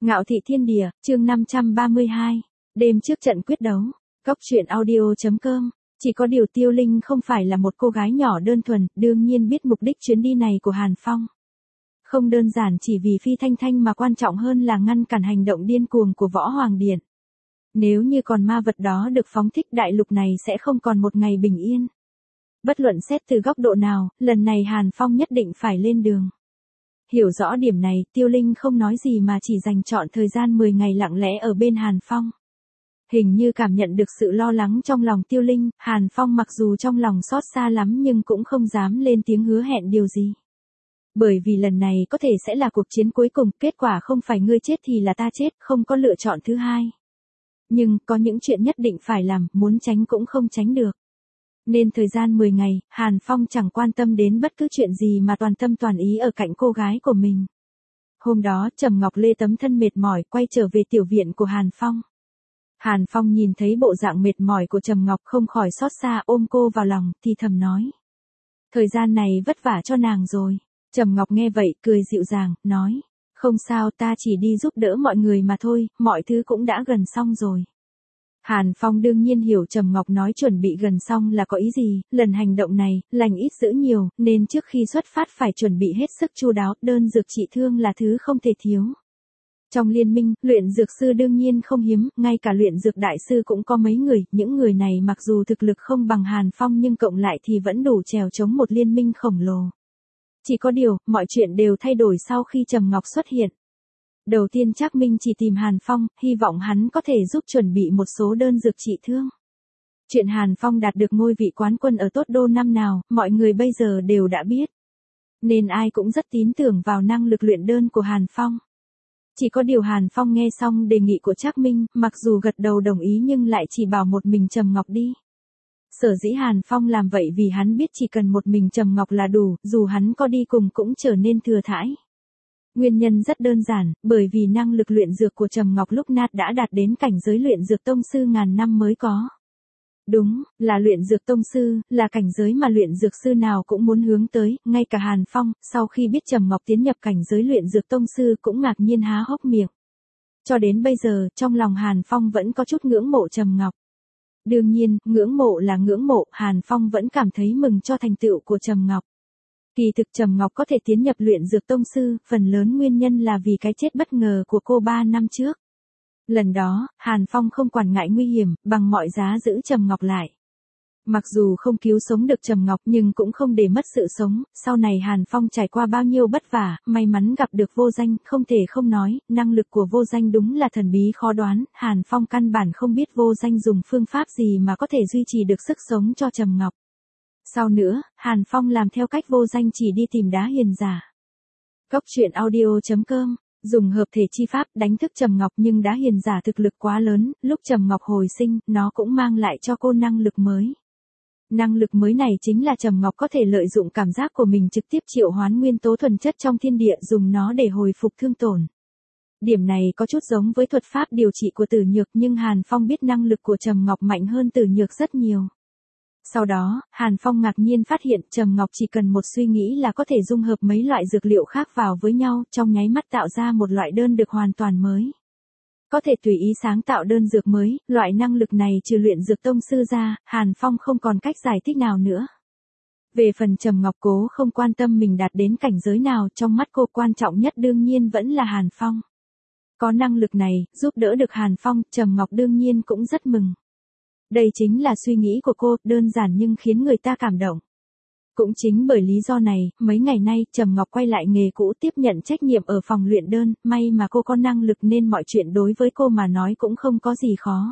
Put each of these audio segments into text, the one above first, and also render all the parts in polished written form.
Ngạo thị thiên địa, chương 532, đêm trước trận quyết đấu, Cốc truyện audio.com, chỉ có điều Tiêu Linh không phải là một cô gái nhỏ đơn thuần, đương nhiên biết mục đích chuyến đi này của Hàn Phong. Không đơn giản chỉ vì Phi Thanh Thanh mà quan trọng hơn là ngăn cản hành động điên cuồng của Võ Hoàng Điện. Nếu như còn ma vật đó được phóng thích đại lục này sẽ không còn một ngày bình yên. Bất luận xét từ góc độ nào, lần này Hàn Phong nhất định phải lên đường. Hiểu rõ điểm này, Tiêu Linh không nói gì mà chỉ dành trọn thời gian 10 ngày lặng lẽ ở bên Hàn Phong. Hình như cảm nhận được sự lo lắng trong lòng Tiêu Linh, Hàn Phong mặc dù trong lòng xót xa lắm nhưng cũng không dám lên tiếng hứa hẹn điều gì. Bởi vì lần này có thể sẽ là cuộc chiến cuối cùng, kết quả không phải ngươi chết thì là ta chết, không có lựa chọn thứ hai. Nhưng, có những chuyện nhất định phải làm, muốn tránh cũng không tránh được. Nên thời gian 10 ngày, Hàn Phong chẳng quan tâm đến bất cứ chuyện gì mà toàn tâm toàn ý ở cạnh cô gái của mình. Hôm đó, Trầm Ngọc Lê tấm thân mệt mỏi quay trở về tiểu viện của Hàn Phong. Hàn Phong nhìn thấy bộ dạng mệt mỏi của Trầm Ngọc không khỏi xót xa ôm cô vào lòng, thì thầm nói. Thời gian này vất vả cho nàng rồi. Trầm Ngọc nghe vậy, cười dịu dàng, nói. Không sao, ta chỉ đi giúp đỡ mọi người mà thôi, mọi thứ cũng đã gần xong rồi. Hàn Phong đương nhiên hiểu Trầm Ngọc nói chuẩn bị gần xong là có ý gì, lần hành động này, lành ít dữ nhiều, nên trước khi xuất phát phải chuẩn bị hết sức chu đáo, đơn dược trị thương là thứ không thể thiếu. Trong liên minh, luyện dược sư đương nhiên không hiếm, ngay cả luyện dược đại sư cũng có mấy người, những người này mặc dù thực lực không bằng Hàn Phong nhưng cộng lại thì vẫn đủ chèo chống một liên minh khổng lồ. Chỉ có điều, mọi chuyện đều thay đổi sau khi Trầm Ngọc xuất hiện. Đầu tiên Trác Minh chỉ tìm Hàn Phong, hy vọng hắn có thể giúp chuẩn bị một số đơn dược trị thương. Chuyện Hàn Phong đạt được ngôi vị quán quân ở Tốt Đô năm nào, mọi người bây giờ đều đã biết. Nên ai cũng rất tín tưởng vào năng lực luyện đơn của Hàn Phong. Chỉ có điều Hàn Phong nghe xong đề nghị của Trác Minh, mặc dù gật đầu đồng ý nhưng lại chỉ bảo một mình Trầm Ngọc đi. Sở dĩ Hàn Phong làm vậy vì hắn biết chỉ cần một mình Trầm Ngọc là đủ, dù hắn có đi cùng cũng trở nên thừa thãi. Nguyên nhân rất đơn giản, bởi vì năng lực luyện dược của Trầm Ngọc lúc nát đã đạt đến cảnh giới luyện dược tông sư ngàn năm mới có. Đúng, là luyện dược tông sư, là cảnh giới mà luyện dược sư nào cũng muốn hướng tới, ngay cả Hàn Phong, sau khi biết Trầm Ngọc tiến nhập cảnh giới luyện dược tông sư cũng ngạc nhiên há hốc miệng. Cho đến bây giờ, trong lòng Hàn Phong vẫn có chút ngưỡng mộ Trầm Ngọc. Đương nhiên, ngưỡng mộ là ngưỡng mộ, Hàn Phong vẫn cảm thấy mừng cho thành tựu của Trầm Ngọc. Kỳ thực Trầm Ngọc có thể tiến nhập luyện dược tông sư, phần lớn nguyên nhân là vì cái chết bất ngờ của cô 3 năm trước. Lần đó, Hàn Phong không quản ngại nguy hiểm, bằng mọi giá giữ Trầm Ngọc lại. Mặc dù không cứu sống được Trầm Ngọc nhưng cũng không để mất sự sống, sau này Hàn Phong trải qua bao nhiêu vất vả, may mắn gặp được Vô Danh, không thể không nói, năng lực của Vô Danh đúng là thần bí khó đoán, Hàn Phong căn bản không biết Vô Danh dùng phương pháp gì mà có thể duy trì được sức sống cho Trầm Ngọc. Sau nữa, Hàn Phong làm theo cách Vô Danh chỉ đi tìm đá hiền giả. Cốc truyện audio.com, dùng hợp thể chi pháp đánh thức Trầm Ngọc nhưng đá hiền giả thực lực quá lớn, lúc Trầm Ngọc hồi sinh, nó cũng mang lại cho cô năng lực mới. Năng lực mới này chính là Trầm Ngọc có thể lợi dụng cảm giác của mình trực tiếp triệu hoán nguyên tố thuần chất trong thiên địa dùng nó để hồi phục thương tổn. Điểm này có chút giống với thuật pháp điều trị của Tử Nhược nhưng Hàn Phong biết năng lực của Trầm Ngọc mạnh hơn Tử Nhược rất nhiều. Sau đó, Hàn Phong ngạc nhiên phát hiện Trầm Ngọc chỉ cần một suy nghĩ là có thể dung hợp mấy loại dược liệu khác vào với nhau, trong nháy mắt tạo ra một loại đơn dược hoàn toàn mới. Có thể tùy ý sáng tạo đơn dược mới, loại năng lực này trừ luyện dược tông sư ra, Hàn Phong không còn cách giải thích nào nữa. Về phần Trầm Ngọc cố không quan tâm mình đạt đến cảnh giới nào, trong mắt cô quan trọng nhất đương nhiên vẫn là Hàn Phong. Có năng lực này, giúp đỡ được Hàn Phong, Trầm Ngọc đương nhiên cũng rất mừng. Đây chính là suy nghĩ của cô, đơn giản nhưng khiến người ta cảm động. Cũng chính bởi lý do này, mấy ngày nay, Trầm Ngọc quay lại nghề cũ tiếp nhận trách nhiệm ở phòng luyện đơn, may mà cô có năng lực nên mọi chuyện đối với cô mà nói cũng không có gì khó.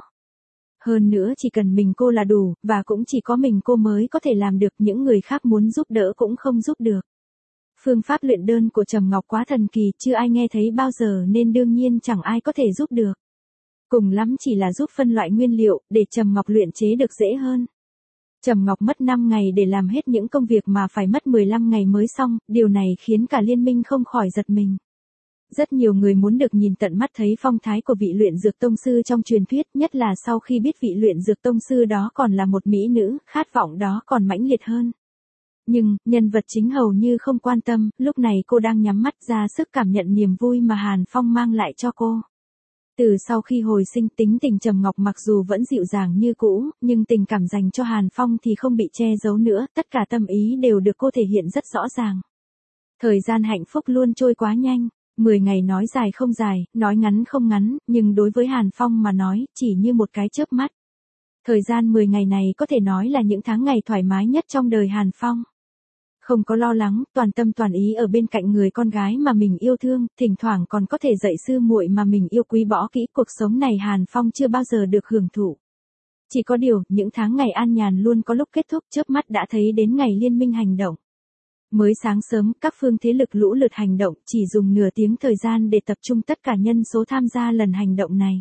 Hơn nữa chỉ cần mình cô là đủ, và cũng chỉ có mình cô mới có thể làm được, những người khác muốn giúp đỡ cũng không giúp được. Phương pháp luyện đơn của Trầm Ngọc quá thần kỳ, chưa ai nghe thấy bao giờ nên đương nhiên chẳng ai có thể giúp được. Cùng lắm chỉ là giúp phân loại nguyên liệu, để Trầm Ngọc luyện chế được dễ hơn. Trầm Ngọc mất 5 ngày để làm hết những công việc mà phải mất 15 ngày mới xong, điều này khiến cả liên minh không khỏi giật mình. Rất nhiều người muốn được nhìn tận mắt thấy phong thái của vị luyện dược tông sư trong truyền thuyết, nhất là sau khi biết vị luyện dược tông sư đó còn là một mỹ nữ, khát vọng đó còn mãnh liệt hơn. Nhưng, nhân vật chính hầu như không quan tâm, lúc này cô đang nhắm mắt ra sức cảm nhận niềm vui mà Hàn Phong mang lại cho cô. Từ sau khi hồi sinh, tính tình Trầm Ngọc mặc dù vẫn dịu dàng như cũ, nhưng tình cảm dành cho Hàn Phong thì không bị che giấu nữa, tất cả tâm ý đều được cô thể hiện rất rõ ràng. Thời gian hạnh phúc luôn trôi quá nhanh, 10 ngày nói dài không dài, nói ngắn không ngắn, nhưng đối với Hàn Phong mà nói, chỉ như một cái chớp mắt. Thời gian 10 ngày này có thể nói là những tháng ngày thoải mái nhất trong đời Hàn Phong. Không có lo lắng, toàn tâm toàn ý ở bên cạnh người con gái mà mình yêu thương, thỉnh thoảng còn có thể dạy sư muội mà mình yêu quý bỏ kỹ, cuộc sống này Hàn Phong chưa bao giờ được hưởng thụ. Chỉ có điều, những tháng ngày an nhàn luôn có lúc kết thúc, chớp mắt đã thấy đến ngày liên minh hành động. Mới sáng sớm, các phương thế lực lũ lượt hành động, chỉ dùng nửa tiếng thời gian để tập trung tất cả nhân số tham gia lần hành động này.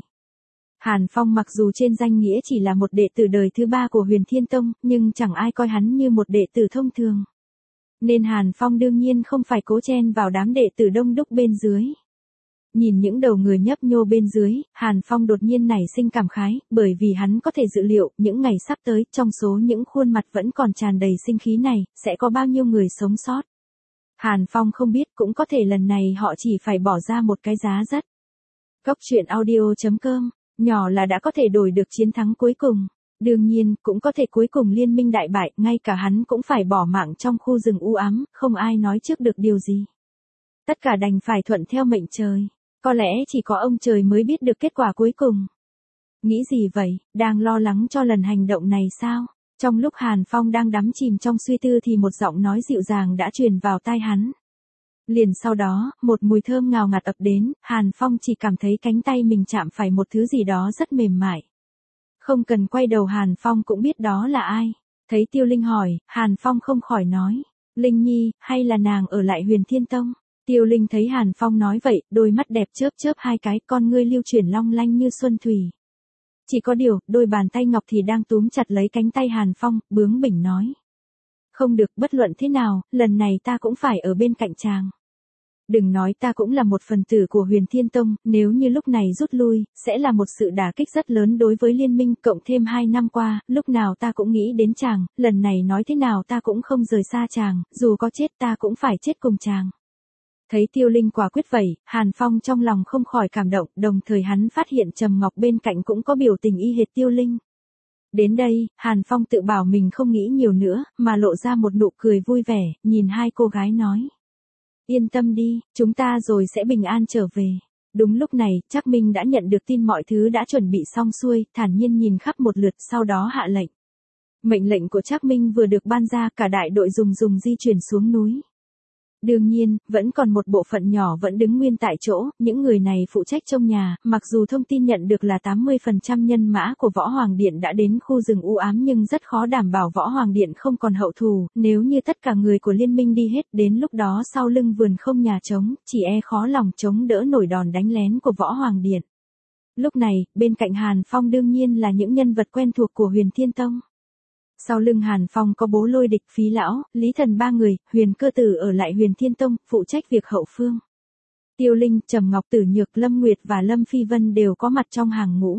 Hàn Phong mặc dù trên danh nghĩa chỉ là một đệ tử đời thứ 3 của Huyền Thiên Tông, nhưng chẳng ai coi hắn như một đệ tử thông thường. Nên Hàn Phong đương nhiên không phải cố chen vào đám đệ tử đông đúc bên dưới. Nhìn những đầu người nhấp nhô bên dưới, Hàn Phong đột nhiên nảy sinh cảm khái, bởi vì hắn có thể dự liệu, những ngày sắp tới, trong số những khuôn mặt vẫn còn tràn đầy sinh khí này, sẽ có bao nhiêu người sống sót. Hàn Phong không biết, cũng có thể lần này họ chỉ phải bỏ ra một cái giá rất. Góc truyện audio.com, nhỏ là đã có thể đổi được chiến thắng cuối cùng. Đương nhiên, cũng có thể cuối cùng liên minh đại bại, ngay cả hắn cũng phải bỏ mạng trong khu rừng u ám, không ai nói trước được điều gì. Tất cả đành phải thuận theo mệnh trời. Có lẽ chỉ có ông trời mới biết được kết quả cuối cùng. Nghĩ gì vậy, đang lo lắng cho lần hành động này sao? Trong lúc Hàn Phong đang đắm chìm trong suy tư thì một giọng nói dịu dàng đã truyền vào tai hắn. Liền sau đó, một mùi thơm ngào ngạt ập đến, Hàn Phong chỉ cảm thấy cánh tay mình chạm phải một thứ gì đó rất mềm mại. Không cần quay đầu Hàn Phong cũng biết đó là ai. Thấy Tiêu Linh hỏi, Hàn Phong không khỏi nói, Linh Nhi, hay là nàng ở lại Huyền Thiên Tông? Tiêu Linh thấy Hàn Phong nói vậy, đôi mắt đẹp chớp chớp hai cái, con ngươi lưu chuyển long lanh như xuân thủy. Chỉ có điều, đôi bàn tay ngọc thì đang túm chặt lấy cánh tay Hàn Phong, bướng bỉnh nói. Không được, bất luận thế nào, lần này ta cũng phải ở bên cạnh chàng. Đừng nói ta cũng là một phần tử của Huyền Thiên Tông, nếu như lúc này rút lui, sẽ là một sự đả kích rất lớn đối với liên minh, cộng thêm 2 năm qua, lúc nào ta cũng nghĩ đến chàng, lần này nói thế nào ta cũng không rời xa chàng, dù có chết ta cũng phải chết cùng chàng. Thấy Tiêu Linh quả quyết vậy, Hàn Phong trong lòng không khỏi cảm động, đồng thời hắn phát hiện Trầm Ngọc bên cạnh cũng có biểu tình y hệt Tiêu Linh. Đến đây, Hàn Phong tự bảo mình không nghĩ nhiều nữa, mà lộ ra một nụ cười vui vẻ, nhìn hai cô gái nói. Yên tâm đi, chúng ta rồi sẽ bình an trở về. Đúng lúc này, Trác Minh đã nhận được tin mọi thứ đã chuẩn bị xong xuôi, thản nhiên nhìn khắp một lượt sau đó hạ lệnh. Mệnh lệnh của Trác Minh vừa được ban ra, cả đại đội dùng di chuyển xuống núi. Đương nhiên, vẫn còn một bộ phận nhỏ vẫn đứng nguyên tại chỗ, những người này phụ trách trông nhà, mặc dù thông tin nhận được là 80% nhân mã của Võ Hoàng Điện đã đến khu rừng u ám nhưng rất khó đảm bảo Võ Hoàng Điện không còn hậu thù, nếu như tất cả người của liên minh đi hết đến lúc đó sau lưng vườn không nhà trống, chỉ e khó lòng chống đỡ nổi đòn đánh lén của Võ Hoàng Điện. Lúc này, bên cạnh Hàn Phong đương nhiên là những nhân vật quen thuộc của Huyền Thiên Tông. Sau lưng Hàn Phong có Bố Lôi Địch, Phí Lão, Lý Thần 3 người, Huyền Cơ Tử ở lại Huyền Thiên Tông, phụ trách việc hậu phương. Tiêu Linh, Trầm Ngọc, Tử Nhược, Lâm Nguyệt và Lâm Phi Vân đều có mặt trong hàng ngũ.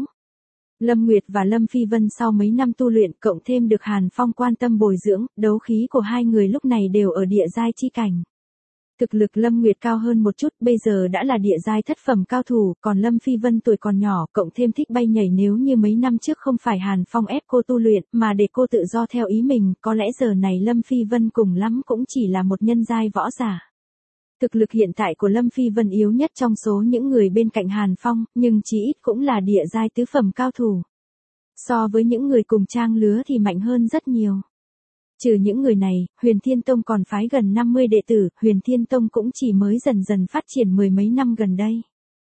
Lâm Nguyệt và Lâm Phi Vân sau mấy năm tu luyện cộng thêm được Hàn Phong quan tâm bồi dưỡng, đấu khí của hai người lúc này đều ở địa giai chi cảnh. Thực lực Lâm Nguyệt cao hơn một chút, bây giờ đã là địa giai thất phẩm cao thủ, còn Lâm Phi Vân tuổi còn nhỏ, cộng thêm thích bay nhảy, nếu như mấy năm trước không phải Hàn Phong ép cô tu luyện, mà để cô tự do theo ý mình, có lẽ giờ này Lâm Phi Vân cùng lắm cũng chỉ là một nhân giai võ giả. Thực lực hiện tại của Lâm Phi Vân yếu nhất trong số những người bên cạnh Hàn Phong, nhưng chí ít cũng là địa giai tứ phẩm cao thủ. So với những người cùng trang lứa thì mạnh hơn rất nhiều. Trừ những người này, Huyền Thiên Tông còn phái gần 50 đệ tử, Huyền Thiên Tông cũng chỉ mới dần dần phát triển mười mấy năm gần đây.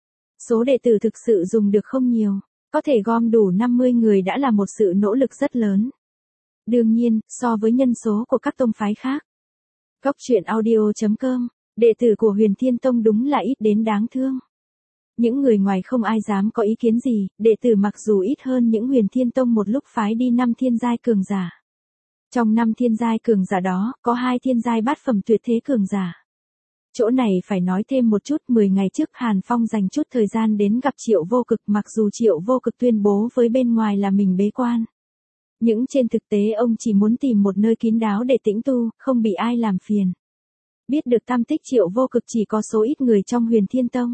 Số đệ tử thực sự dùng được không nhiều, có thể gom đủ 50 người đã là một sự nỗ lực rất lớn. Đương nhiên, so với nhân số của các tông phái khác. Góc truyện audio.com, đệ tử của Huyền Thiên Tông đúng là ít đến đáng thương. Những người ngoài không ai dám có ý kiến gì, đệ tử mặc dù ít hơn những Huyền Thiên Tông một lúc phái đi 5 thiên giai cường giả. Trong 5 thiên giai cường giả đó, có 2 thiên giai bát phẩm tuyệt thế cường giả. Chỗ này phải nói thêm một chút, 10 ngày trước Hàn Phong dành chút thời gian đến gặp Triệu Vô Cực, mặc dù Triệu Vô Cực tuyên bố với bên ngoài là mình bế quan. Nhưng trên thực tế ông chỉ muốn tìm một nơi kín đáo để tĩnh tu, không bị ai làm phiền. Biết được tam tích Triệu Vô Cực chỉ có số ít người trong Huyền Thiên Tông.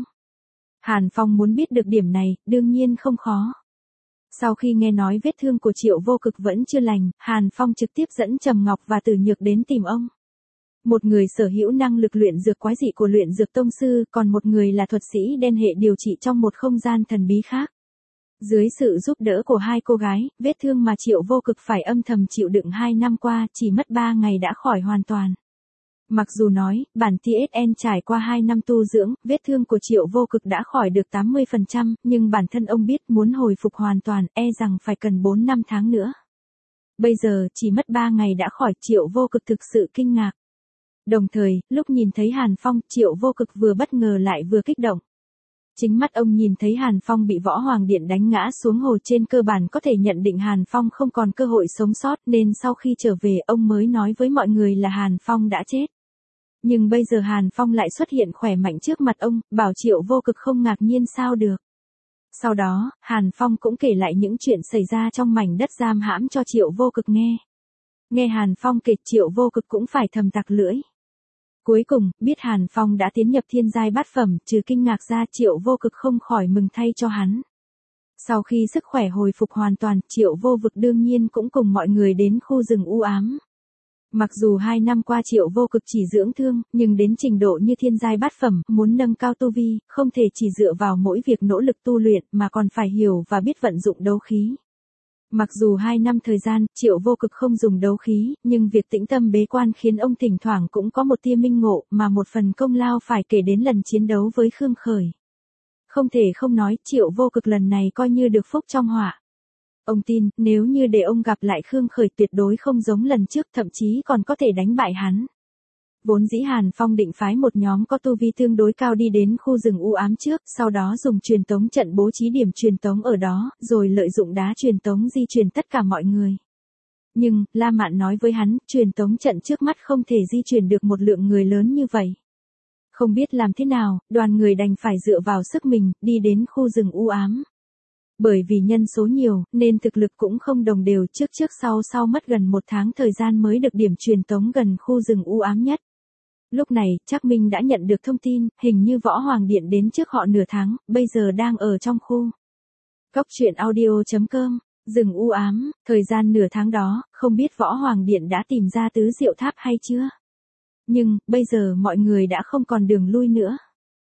Hàn Phong muốn biết được điểm này, đương nhiên không khó. Sau khi nghe nói vết thương của Triệu Vô Cực vẫn chưa lành, Hàn Phong trực tiếp dẫn Trầm Ngọc và Tử Nhược đến tìm ông. Một người sở hữu năng lực luyện dược quái dị của luyện dược tông sư, còn một người là thuật sĩ đen hệ điều trị trong một không gian thần bí khác. Dưới sự giúp đỡ của hai cô gái, vết thương mà Triệu Vô Cực phải âm thầm chịu đựng 2 năm qua chỉ mất 3 ngày đã khỏi hoàn toàn. Mặc dù nói, bản TSN trải qua 2 năm tu dưỡng, vết thương của Triệu Vô Cực đã khỏi được 80%, nhưng bản thân ông biết muốn hồi phục hoàn toàn, rằng phải cần 4 năm tháng nữa. Bây giờ, chỉ mất 3 ngày đã khỏi, Triệu Vô Cực thực sự kinh ngạc. Đồng thời, lúc nhìn thấy Hàn Phong, Triệu Vô Cực vừa bất ngờ lại vừa kích động. Chính mắt ông nhìn thấy Hàn Phong bị Võ Hoàng Điện đánh ngã xuống hồ, trên cơ bản có thể nhận định Hàn Phong không còn cơ hội sống sót, nên sau khi trở về ông mới nói với mọi người là Hàn Phong đã chết. Nhưng bây giờ Hàn Phong lại xuất hiện khỏe mạnh trước mặt ông, bảo Triệu Vô Cực không ngạc nhiên sao được. Sau đó, Hàn Phong cũng kể lại những chuyện xảy ra trong mảnh đất giam hãm cho Triệu Vô Cực nghe. Nghe Hàn Phong kể, Triệu Vô Cực cũng phải thầm tặc lưỡi. Cuối cùng, biết Hàn Phong đã tiến nhập thiên giai bát phẩm, trừ kinh ngạc ra, Triệu Vô Cực không khỏi mừng thay cho hắn. Sau khi sức khỏe hồi phục hoàn toàn, Triệu Vô Cực đương nhiên cũng cùng mọi người đến khu rừng u ám. Mặc dù 2 năm qua Triệu Vô Cực chỉ dưỡng thương, nhưng đến trình độ như thiên giai bát phẩm, muốn nâng cao tu vi, không thể chỉ dựa vào mỗi việc nỗ lực tu luyện, mà còn phải hiểu và biết vận dụng đấu khí. Mặc dù 2 năm thời gian, Triệu Vô Cực không dùng đấu khí, nhưng việc tĩnh tâm bế quan khiến ông thỉnh thoảng cũng có một tia minh ngộ, mà một phần công lao phải kể đến lần chiến đấu với Khương Khởi. Không thể không nói, Triệu Vô Cực lần này coi như được phúc trong họa. Ông tin, nếu như để ông gặp lại Khương Khởi tuyệt đối không giống lần trước, thậm chí còn có thể đánh bại hắn. Vốn dĩ Hàn Phong định phái một nhóm có tu vi tương đối cao đi đến khu rừng u ám trước, sau đó dùng truyền tống trận bố trí điểm truyền tống ở đó, rồi lợi dụng đá truyền tống di chuyển tất cả mọi người. Nhưng, La Mạn nói với hắn, truyền tống trận trước mắt không thể di chuyển được một lượng người lớn như vậy. Không biết làm thế nào, đoàn người đành phải dựa vào sức mình, đi đến khu rừng u ám. Bởi vì nhân số nhiều, nên thực lực cũng không đồng đều, trước sau mất gần 1 tháng thời gian mới được điểm truyền tống gần khu rừng u ám nhất. Lúc này, Trác Minh đã nhận được thông tin, hình như Võ Hoàng Điện đến trước họ nửa tháng, bây giờ đang ở trong khu. Cốc truyện audio.com, rừng u ám, thời gian nửa tháng đó, không biết Võ Hoàng Điện đã tìm ra tứ diệu tháp hay chưa? Nhưng, bây giờ mọi người đã không còn đường lui nữa.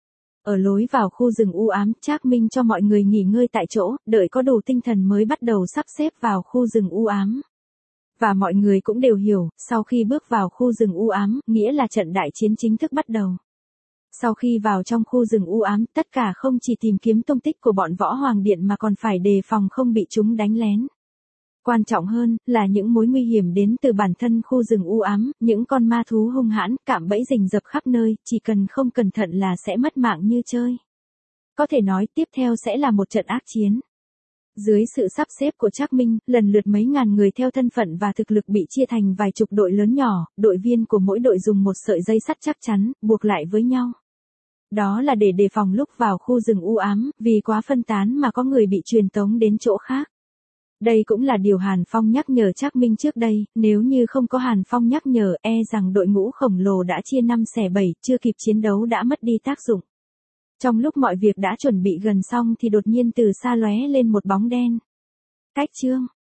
Ở lối vào khu rừng u ám, Trác Minh cho mọi người nghỉ ngơi tại chỗ, đợi có đủ tinh thần mới bắt đầu sắp xếp vào khu rừng u ám. Và mọi người cũng đều hiểu, sau khi bước vào khu rừng u ám, nghĩa là trận đại chiến chính thức bắt đầu. Sau khi vào trong khu rừng u ám, tất cả không chỉ tìm kiếm tung tích của bọn Võ Hoàng Điện mà còn phải đề phòng không bị chúng đánh lén. Quan trọng hơn, là những mối nguy hiểm đến từ bản thân khu rừng u ám, những con ma thú hung hãn, cạm bẫy rình rập khắp nơi, chỉ cần không cẩn thận là sẽ mất mạng như chơi. Có thể nói, tiếp theo sẽ là một trận ác chiến. Dưới sự sắp xếp của Trác Minh, lần lượt mấy ngàn người theo thân phận và thực lực bị chia thành vài chục đội lớn nhỏ, đội viên của mỗi đội dùng một sợi dây sắt chắc chắn, buộc lại với nhau. Đó là để đề phòng lúc vào khu rừng u ám, vì quá phân tán mà có người bị truyền tống đến chỗ khác. Đây cũng là điều Hàn Phong nhắc nhở Trác Minh trước đây, nếu như không có Hàn Phong nhắc nhở, rằng đội ngũ khổng lồ đã chia 5 xẻ 7, chưa kịp chiến đấu đã mất đi tác dụng. Trong lúc mọi việc đã chuẩn bị gần xong thì đột nhiên từ xa lóe lên một bóng đen. Cách chương